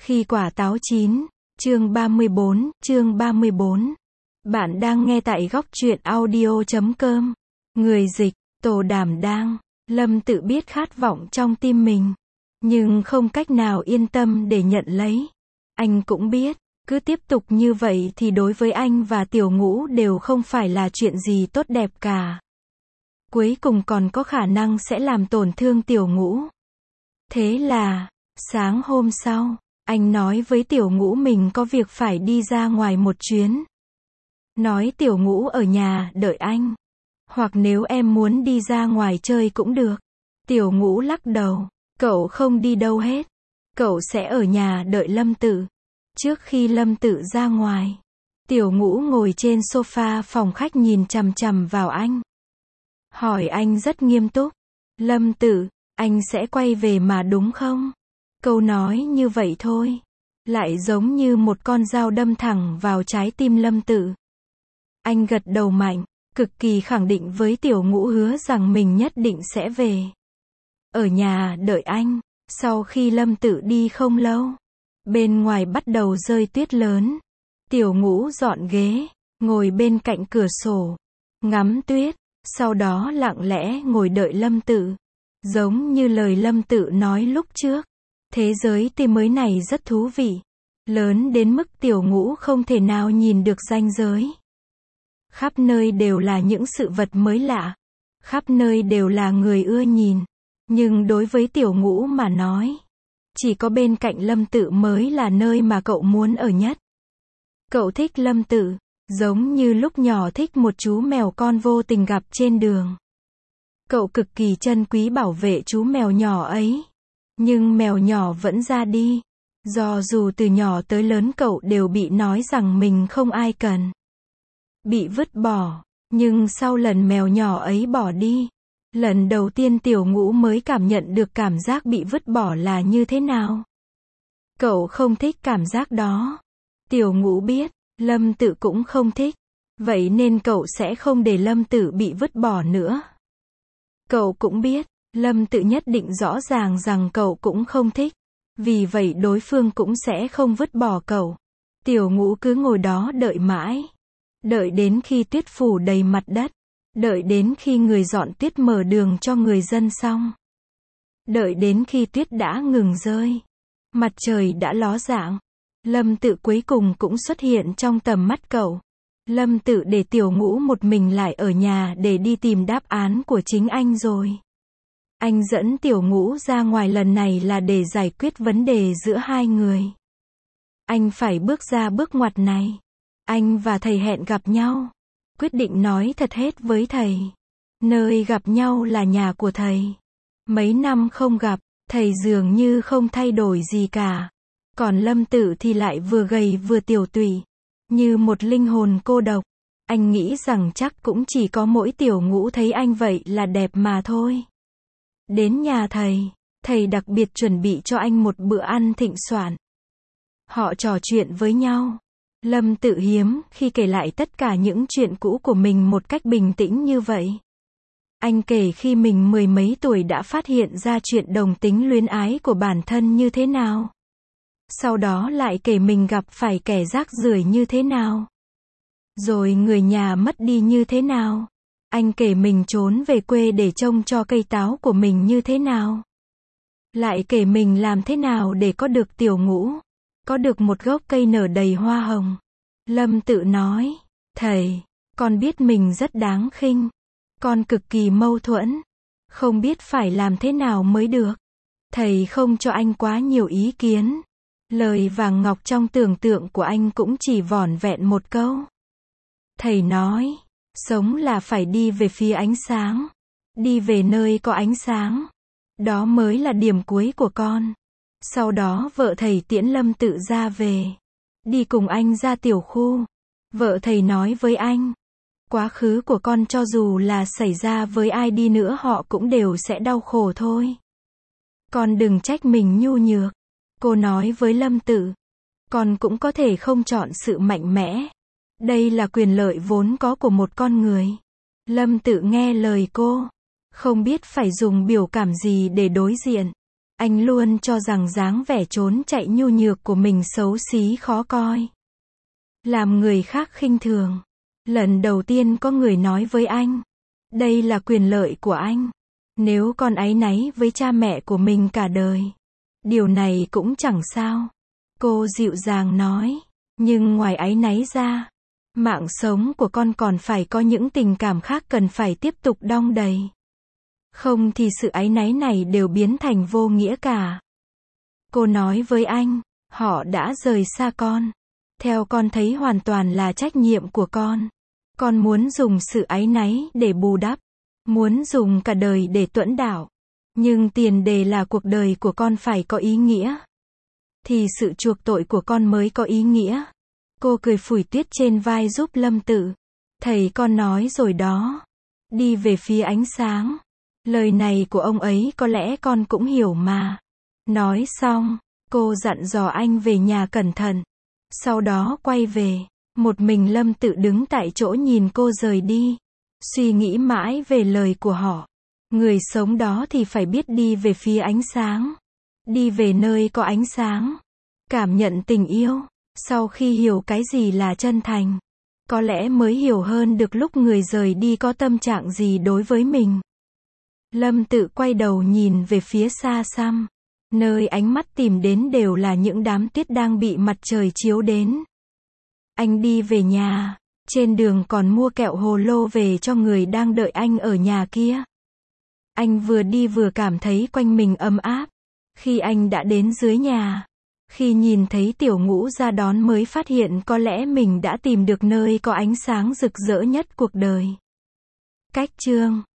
Khi quả táo chín, chương 34. Bạn đang nghe tại góc truyện audio.com. Người dịch, Tổ Đảm Đang. Lâm tự biết khát vọng trong tim mình, nhưng không cách nào yên tâm để nhận lấy. Anh cũng biết, cứ tiếp tục như vậy thì đối với anh và Tiểu Ngũ đều không phải là chuyện gì tốt đẹp cả. Cuối cùng còn có khả năng sẽ làm tổn thương Tiểu Ngũ. Thế là, sáng hôm sau, anh nói với Tiểu Ngũ mình có việc phải đi ra ngoài một chuyến. Nói Tiểu Ngũ ở nhà đợi anh. Hoặc nếu em muốn đi ra ngoài chơi cũng được. Tiểu Ngũ lắc đầu. Cậu không đi đâu hết. Cậu sẽ ở nhà đợi Lâm Tự. Trước khi Lâm Tự ra ngoài, Tiểu Ngũ ngồi trên sofa phòng khách nhìn chằm chằm vào anh. Hỏi anh rất nghiêm túc. Lâm Tự, anh sẽ quay về mà đúng không? Câu nói như vậy thôi, lại giống như một con dao đâm thẳng vào trái tim Lâm Tự. Anh gật đầu mạnh, cực kỳ khẳng định với Tiểu Ngũ hứa rằng mình nhất định sẽ về. Ở nhà đợi anh. Sau khi Lâm Tự đi không lâu, bên ngoài bắt đầu rơi tuyết lớn. Tiểu Ngũ dọn ghế, ngồi bên cạnh cửa sổ, ngắm tuyết, sau đó lặng lẽ ngồi đợi Lâm Tự. Giống như lời Lâm Tự nói lúc trước, thế giới mới này rất thú vị, lớn đến mức Tiểu Ngũ không thể nào nhìn được ranh giới. Khắp nơi đều là những sự vật mới lạ, khắp nơi đều là người ưa nhìn, nhưng đối với Tiểu Ngũ mà nói, chỉ có bên cạnh Lâm Tự mới là nơi mà cậu muốn ở nhất. Cậu thích Lâm Tự, giống như lúc nhỏ thích một chú mèo con vô tình gặp trên đường. Cậu cực kỳ trân quý bảo vệ chú mèo nhỏ ấy. Nhưng mèo nhỏ vẫn ra đi. Dù từ nhỏ tới lớn cậu đều bị nói rằng mình không ai cần. Bị vứt bỏ. Nhưng sau lần mèo nhỏ ấy bỏ đi, lần đầu tiên Tiểu Ngũ mới cảm nhận được cảm giác bị vứt bỏ là như thế nào. Cậu không thích cảm giác đó. Tiểu Ngũ biết, Lâm Tự cũng không thích. Vậy nên cậu sẽ không để Lâm Tự bị vứt bỏ nữa. Cậu cũng biết, Lâm Tự nhất định rõ ràng rằng cậu cũng không thích. Vì vậy đối phương cũng sẽ không vứt bỏ cậu. Tiểu Ngũ cứ ngồi đó đợi mãi. Đợi đến khi tuyết phủ đầy mặt đất. Đợi đến khi người dọn tuyết mở đường cho người dân xong. Đợi đến khi tuyết đã ngừng rơi. Mặt trời đã ló dạng. Lâm Tự cuối cùng cũng xuất hiện trong tầm mắt cậu. Lâm Tự để Tiểu Ngũ một mình lại ở nhà để đi tìm đáp án của chính anh rồi. Anh dẫn Tiểu Ngũ ra ngoài lần này là để giải quyết vấn đề giữa hai người. Anh phải bước ra bước ngoặt này. Anh và thầy hẹn gặp nhau. Quyết định nói thật hết với thầy. Nơi gặp nhau là nhà của thầy. Mấy năm không gặp, thầy dường như không thay đổi gì cả. Còn Lâm Tự thì lại vừa gầy vừa tiểu tụy, như một linh hồn cô độc. Anh nghĩ rằng chắc cũng chỉ có mỗi Tiểu Ngũ thấy anh vậy là đẹp mà thôi. Đến nhà thầy đặc biệt chuẩn bị cho anh một bữa ăn thịnh soạn. Họ trò chuyện với nhau. Lâm Tự hiếm khi kể lại tất cả những chuyện cũ của mình một cách bình tĩnh như vậy. Anh kể khi mình mười mấy tuổi đã phát hiện ra chuyện đồng tính luyến ái của bản thân như thế nào. Sau đó lại kể mình gặp phải kẻ rác rưởi như thế nào. Rồi người nhà mất đi như thế nào. Anh kể mình trốn về quê để trông cho cây táo của mình như thế nào. Lại kể mình làm thế nào để có được Tiểu Ngũ. Có được một gốc cây nở đầy hoa hồng. Lâm Tự nói, thầy, con biết mình rất đáng khinh. Con cực kỳ mâu thuẫn. Không biết phải làm thế nào mới được. Thầy không cho anh quá nhiều ý kiến. Lời vàng ngọc trong tưởng tượng của anh cũng chỉ vỏn vẹn một câu. Thầy nói, sống là phải đi về phía ánh sáng. Đi về nơi có ánh sáng. Đó mới là điểm cuối của con. Sau đó vợ thầy tiễn Lâm Tự ra về. Đi cùng anh ra tiểu khu. Vợ thầy nói với anh, quá khứ của con cho dù là xảy ra với ai đi nữa họ cũng đều sẽ đau khổ thôi. Con đừng trách mình nhu nhược. Cô nói với Lâm Tự, con cũng có thể không chọn sự mạnh mẽ. Đây là quyền lợi vốn có của một con người. Lâm Tự nghe lời cô, không biết phải dùng biểu cảm gì để đối diện. Anh luôn cho rằng dáng vẻ trốn chạy nhu nhược của mình xấu xí khó coi, làm người khác khinh thường. Lần đầu tiên có người nói với anh, đây là quyền lợi của anh. Nếu con áy náy với cha mẹ của mình cả đời, điều này cũng chẳng sao. Cô dịu dàng nói, nhưng ngoài áy náy ra, mạng sống của con còn phải có những tình cảm khác cần phải tiếp tục đong đầy. Không thì sự áy náy này đều biến thành vô nghĩa cả. Cô nói với anh, họ đã rời xa con. Theo con thấy hoàn toàn là trách nhiệm của con. Con muốn dùng sự áy náy để bù đắp. Muốn dùng cả đời để tuẫn đảo. Nhưng tiền đề là cuộc đời của con phải có ý nghĩa. Thì sự chuộc tội của con mới có ý nghĩa. Cô cười phủi tuyết trên vai giúp Lâm Tự. Thầy con nói rồi đó. Đi về phía ánh sáng. Lời này của ông ấy có lẽ con cũng hiểu mà. Nói xong, cô dặn dò anh về nhà cẩn thận. Sau đó quay về. Một mình Lâm Tự đứng tại chỗ nhìn cô rời đi. Suy nghĩ mãi về lời của họ. Người sống đó thì phải biết đi về phía ánh sáng. Đi về nơi có ánh sáng. Cảm nhận tình yêu. Sau khi hiểu cái gì là chân thành, có lẽ mới hiểu hơn được lúc người rời đi có tâm trạng gì đối với mình. Lâm Tự quay đầu nhìn về phía xa xăm. Nơi ánh mắt tìm đến đều là những đám tuyết đang bị mặt trời chiếu đến. Anh đi về nhà. Trên đường còn mua kẹo hồ lô về cho người đang đợi anh ở nhà kia. Anh vừa đi vừa cảm thấy quanh mình ấm áp. Khi anh đã đến dưới nhà, khi nhìn thấy Tiểu Ngũ ra đón mới phát hiện có lẽ mình đã tìm được nơi có ánh sáng rực rỡ nhất cuộc đời. Cách chương